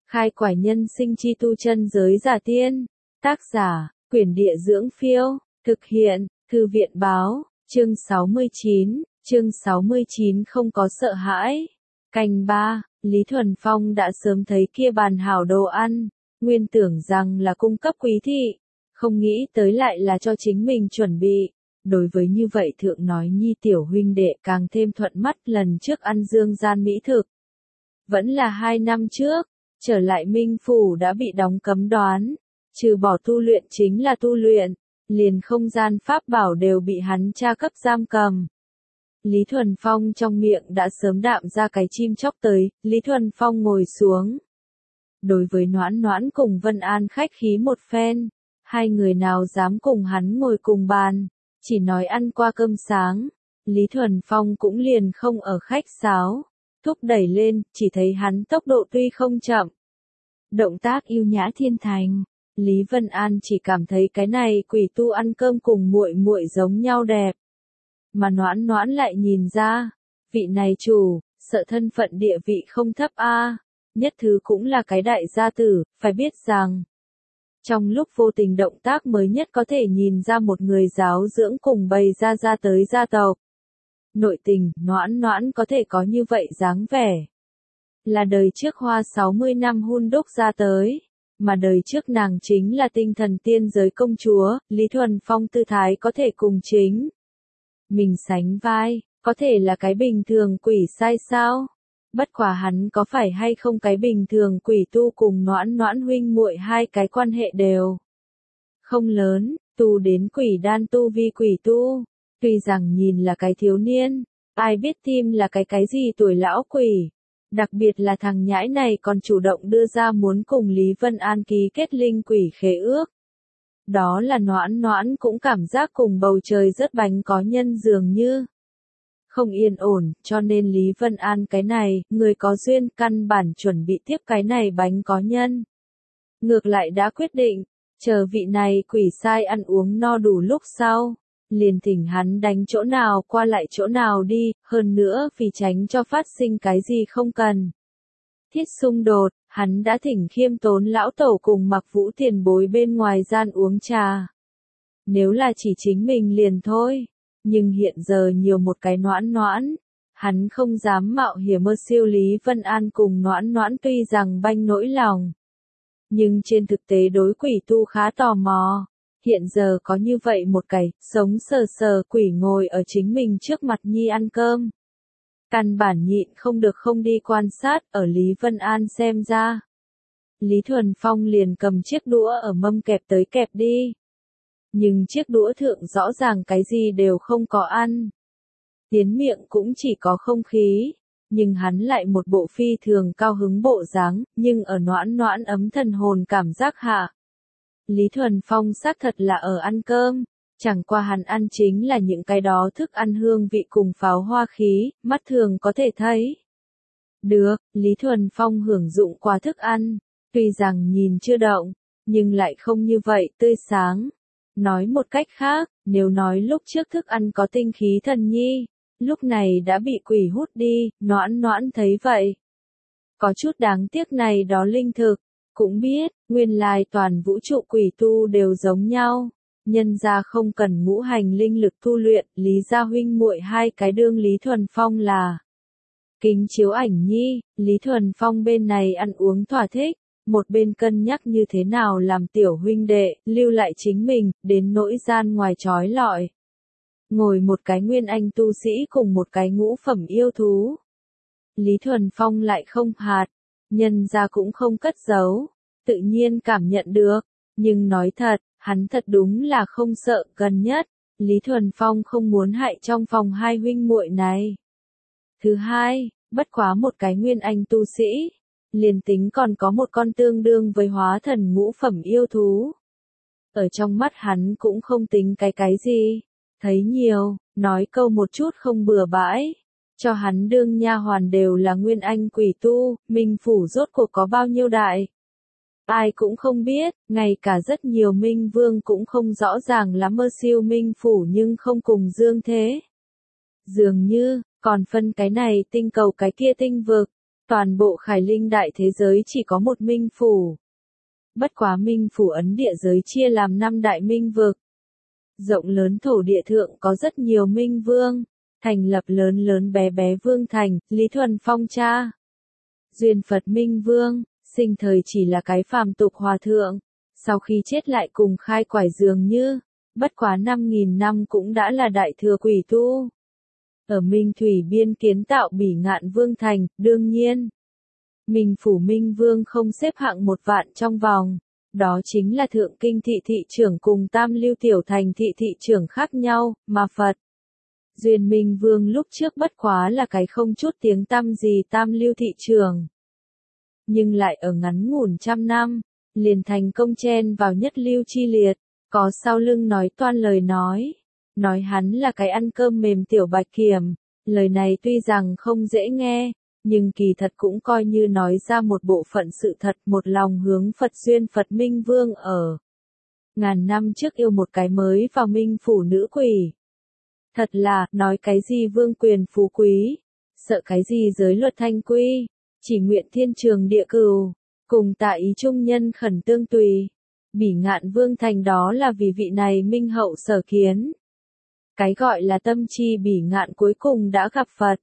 Khai quải nhân sinh chi tu chân giới giả tiên. Tác giả, Quyển Địa Dưỡng Phiêu. Thực hiện, Thư viện Báo. Chương 69, chương 69 không có sợ hãi. Canh 3, Lý Thuần Phong đã sớm thấy kia bàn hảo đồ ăn, nguyên tưởng rằng là cung cấp quý thị, không nghĩ tới lại là cho chính mình chuẩn bị. Đối với như vậy thượng nói nhi tiểu huynh đệ càng thêm thuận mắt. Lần trước ăn dương gian mỹ thực, vẫn là 2 năm trước, trở lại Minh Phủ đã bị đóng cấm đoán, trừ bỏ tu luyện chính là tu luyện, liền không gian pháp bảo đều bị hắn tra cấp giam cầm. Lý Thuần Phong trong miệng đã sớm đạm ra cái chim chóc tới. Lý Thuần Phong ngồi xuống. Đối với Noãn Noãn cùng Vân An khách khí một phen, hai người nào dám cùng hắn ngồi cùng bàn, chỉ nói ăn qua cơm sáng. Lý Thuần Phong cũng liền không ở khách sáo, thúc đẩy lên, chỉ thấy hắn tốc độ tuy không chậm, động tác yêu nhã thiên thành. Lý Vân An chỉ cảm thấy cái này quỷ tu ăn cơm cùng muội muội giống nhau đẹp. Mà Noãn Noãn lại nhìn ra, vị này chủ, sợ thân phận địa vị không thấp a, nhất thứ cũng là cái đại gia tử, phải biết rằng, trong lúc vô tình động tác mới nhất có thể nhìn ra một người giáo dưỡng cùng bày ra tới gia tộc. Nội tình, Noãn Noãn có thể có như vậy dáng vẻ, là đời trước hoa 60 năm hun đúc ra tới, mà đời trước nàng chính là tinh thần tiên giới công chúa. Lý Thuần Phong tư thái có thể cùng chính mình sánh vai, có thể là cái bình thường quỷ sai sao? Bất quả hắn có phải hay không cái bình thường quỷ tu cùng Noãn Noãn huynh muội hai cái quan hệ đều không lớn, tu đến quỷ đan tu vi quỷ tu, tuy rằng nhìn là cái thiếu niên, ai biết tim là cái gì tuổi lão quỷ. Đặc biệt là thằng nhãi này còn chủ động đưa ra muốn cùng Lý Vân An ký kết linh quỷ khế ước. Đó là Noãn Noãn cũng cảm giác cùng bầu trời rớt bánh có nhân dường như không yên ổn, cho nên Lý Vân An cái này, người có duyên căn bản chuẩn bị tiếp cái này bánh có nhân. Ngược lại đã quyết định, chờ vị này quỷ sai ăn uống no đủ lúc sau, liền thỉnh hắn đánh chỗ nào qua lại chỗ nào đi, hơn nữa vì tránh cho phát sinh cái gì không cần thiết xung đột, hắn đã thỉnh Khiêm Tốn lão tẩu cùng Mặc Vũ tiền bối bên ngoài gian uống trà. Nếu là chỉ chính mình liền thôi, nhưng hiện giờ nhiều một cái Noãn Noãn, hắn không dám mạo hiểm mơ siêu. Lý Vân An cùng Noãn Noãn tuy rằng banh nỗi lòng, nhưng trên thực tế đối quỷ tu khá tò mò. Hiện giờ có như vậy một cái, sống sờ sờ quỷ ngồi ở chính mình trước mặt nhi ăn cơm. Căn bản nhịn không được không đi quan sát. Ở Lý Vân An xem ra, Lý Thuần Phong liền cầm chiếc đũa ở mâm kẹp tới kẹp đi. Nhưng chiếc đũa thượng rõ ràng cái gì đều không có ăn. Tiến miệng cũng chỉ có không khí. Nhưng hắn lại một bộ phi thường cao hứng bộ dáng, nhưng ở Noãn Noãn ấm thần hồn cảm giác hạ. Lý Thuần Phong xác thật là ở ăn cơm, chẳng qua hắn ăn chính là những cái đó thức ăn hương vị cùng pháo hoa khí, mắt thường có thể thấy. Được, Lý Thuần Phong hưởng dụng qua thức ăn, tuy rằng nhìn chưa động, nhưng lại không như vậy tươi sáng. Nói một cách khác, nếu nói lúc trước thức ăn có tinh khí thần nhi, lúc này đã bị quỷ hút đi. Noãn Noãn thấy vậy, có chút đáng tiếc này đó linh thực. Cũng biết, nguyên lai toàn vũ trụ quỷ tu đều giống nhau, nhân ra không cần ngũ hành linh lực tu luyện. Lý gia huynh muội hai cái đương Lý Thuần Phong là kính chiếu ảnh nhi. Lý Thuần Phong bên này ăn uống thỏa thích, một bên cân nhắc như thế nào làm tiểu huynh đệ, lưu lại chính mình, đến nỗi gian ngoài trói lọi. Ngồi một cái nguyên anh tu sĩ cùng một cái ngũ phẩm yêu thú. Lý Thuần Phong lại không hạt. Nhân ra cũng không cất giấu, tự nhiên cảm nhận được, nhưng nói thật, hắn thật đúng là không sợ. Gần nhất, Lý Thuần Phong không muốn hại trong phòng hai huynh muội này. Thứ hai, bất quá một cái nguyên anh tu sĩ, liền tính còn có một con tương đương với hóa thần ngũ phẩm yêu thú. Ở trong mắt hắn cũng không tính cái gì, thấy nhiều, nói câu một chút không bừa bãi. Cho hắn đương nha hoàn đều là nguyên anh quỷ tu, Minh Phủ rốt cuộc có bao nhiêu đại. Ai cũng không biết, ngay cả rất nhiều Minh Vương cũng không rõ ràng lắm mơ siêu Minh Phủ nhưng không cùng dương thế. Dường như, còn phân cái này tinh cầu cái kia tinh vực, Toàn bộ Khải Linh đại thế giới chỉ có một minh phủ. Bất quá minh phủ ấn địa giới chia làm 5 đại minh vực. Rộng lớn thổ địa thượng có rất nhiều minh vương, thành lập lớn lớn bé bé vương thành, Lý Thuần Phong cha. Duyên Phật Minh Vương, sinh thời chỉ là cái phàm tục hòa thượng, sau khi chết lại cùng khai quải dường như, bất quá 5.000 năm cũng đã là đại thừa quỷ tu. Ở Minh Thủy biên kiến tạo Bỉ Ngạn Vương thành, đương nhiên. Minh phủ Minh Vương không xếp hạng 1 vạn trong vòng, đó chính là thượng kinh thị thị trưởng cùng tam lưu tiểu thành thị thị trưởng khác nhau, mà Phật. Duyên Minh Vương lúc trước bất quá là cái không chút tiếng tăm gì tam lưu thị trưởng. Nhưng lại ở ngắn ngủn trăm năm, liền thành công chen vào nhất lưu chi liệt, có sau lưng nói toan lời nói hắn là cái ăn cơm mềm tiểu bạch kiểm, lời này tuy rằng không dễ nghe, nhưng kỳ thật cũng coi như nói ra một bộ phận sự thật, một lòng hướng Phật duyên Phật Minh Vương ở. Ngàn năm trước yêu một cái mới vào minh phủ nữ quỷ. Thật là, nói cái gì vương quyền phú quý, sợ cái gì giới luật thanh quy, chỉ nguyện thiên trường địa cửu, cùng tạ ý trung nhân khẩn tương tùy. Bỉ Ngạn Vương thành đó là vì vị này minh hậu sở kiến. Cái gọi là tâm chi bỉ ngạn cuối cùng đã gặp Phật.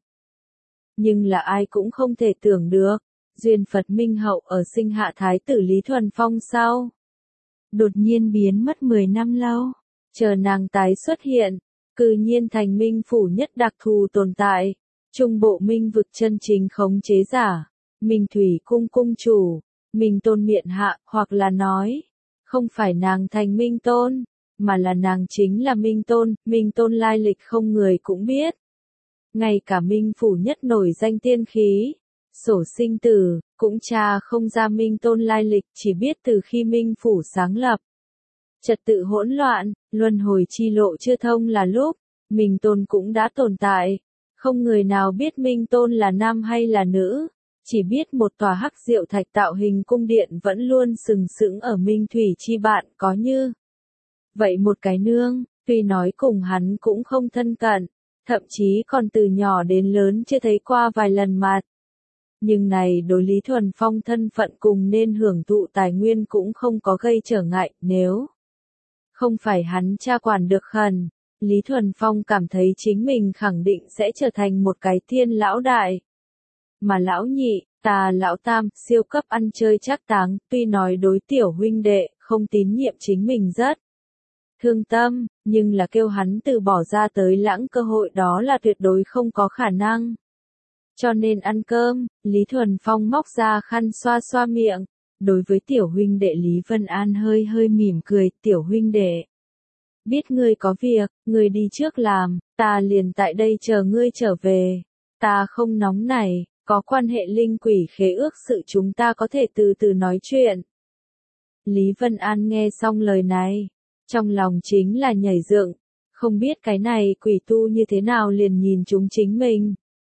Nhưng là ai cũng không thể tưởng được, duyên Phật minh hậu ở sinh hạ thái tử Lý Thuần Phong sau. Đột nhiên biến mất 10 năm lâu, chờ nàng tái xuất hiện, cư nhiên thành minh phủ nhất đặc thù tồn tại, trung bộ minh vực chân chính khống chế giả, Minh Thủy cung cung chủ, Minh Tôn miện hạ, hoặc là nói, không phải nàng thành Minh Tôn, mà là nàng chính là Minh Tôn lai lịch không người cũng biết. Ngay cả minh phủ nhất nổi danh tiên khí, sổ sinh tử, cũng tra không ra Minh Tôn lai lịch, chỉ biết từ khi minh phủ sáng lập. Trật tự hỗn loạn, luân hồi chi lộ chưa thông là lúc, Minh Tôn cũng đã tồn tại. Không người nào biết Minh Tôn là nam hay là nữ, chỉ biết một tòa hắc diệu thạch tạo hình cung điện vẫn luôn sừng sững ở Minh Thủy chi bạn có như. Vậy một cái nương, tuy nói cùng hắn cũng không thân cận, thậm chí còn từ nhỏ đến lớn chưa thấy qua vài lần mặt. Nhưng này đối Lý Thuần Phong thân phận cùng nên hưởng thụ tài nguyên cũng không có gây trở ngại, nếu không phải hắn cha quản được khẩn, Lý Thuần Phong cảm thấy chính mình khẳng định sẽ trở thành một cái thiên lão đại. Mà lão nhị, lão tam, siêu cấp ăn chơi trác táng, tuy nói đối tiểu huynh đệ, không tín nhiệm chính mình rất thương tâm, nhưng là kêu hắn từ bỏ ra tới lãng cơ hội đó là tuyệt đối không có khả năng. Cho nên ăn cơm, Lý Thuần Phong móc ra khăn xoa xoa miệng, đối với tiểu huynh đệ Lý Vân An hơi hơi mỉm cười, tiểu huynh đệ. Biết ngươi có việc, ngươi đi trước làm, ta liền tại đây chờ ngươi trở về, ta không nóng này, có quan hệ linh quỷ khế ước sự chúng ta có thể từ từ nói chuyện. Lý Vân An nghe xong lời này, trong lòng chính là nhảy dựng, không biết cái này quỷ tu như thế nào liền nhìn chúng chính mình.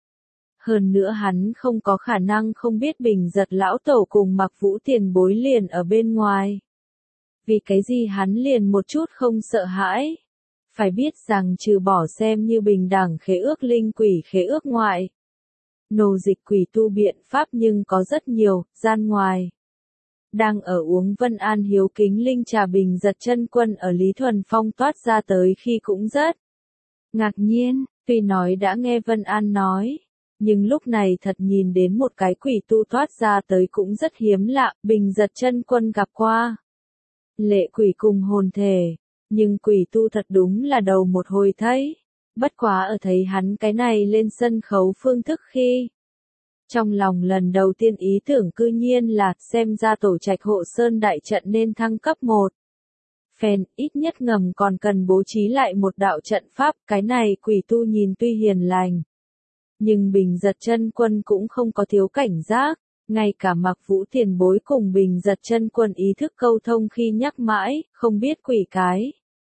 Hơn nữa hắn không có khả năng không biết Bình Giật lão tổ cùng Mặc Vũ tiền bối liền ở bên ngoài. Vì cái gì hắn liền một chút không sợ hãi. Phải biết rằng trừ bỏ xem như bình đẳng khế ước linh quỷ khế ước ngoại. Nô dịch quỷ tu biện pháp nhưng có rất nhiều, gian ngoài. Đang ở uống Vân An hiếu kính linh trà Bình Giật chân quân ở Lý Thuần Phong toát ra tới khi cũng rất ngạc nhiên, tuy nói đã nghe Vân An nói, nhưng lúc này thật nhìn đến một cái quỷ tu toát ra tới cũng rất hiếm lạ, Bình Giật chân quân gặp qua. Lệ quỷ cùng hồn thể, nhưng quỷ tu thật đúng là đầu một hồi thấy, bất quá ở thấy hắn cái này lên sân khấu phương thức khi. Trong lòng lần đầu tiên ý tưởng cư nhiên là xem ra tổ trạch hộ sơn đại trận nên thăng cấp 1. Phèn, ít nhất ngầm còn cần bố trí lại một đạo trận pháp, cái này quỷ tu nhìn tuy hiền lành. Nhưng Bình Giật chân quân cũng không có thiếu cảnh giác, ngay cả Mặc Vũ tiền bối cùng Bình Giật chân quân ý thức câu thông khi nhắc mãi, không biết quỷ cái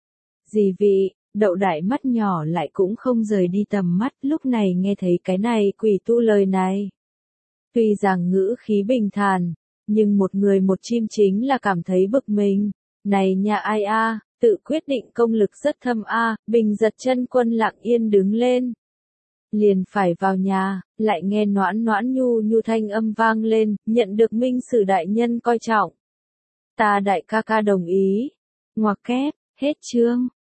gì vị, đậu đại mắt nhỏ lại cũng không rời đi tầm mắt, lúc này nghe thấy cái này quỷ tu lời này. Tuy rằng ngữ khí bình thản, nhưng một người một chim chính là cảm thấy bực mình. Này nhà ai a, tự quyết định công lực rất thâm a, Bình Giật chân quân lặng yên đứng lên. liền phải vào nhà, lại nghe noãn noãn nhu nhu thanh âm vang lên, nhận được Minh Sử đại nhân coi trọng. Ta đại ca ca đồng ý. Ngoặc kép, hết chương.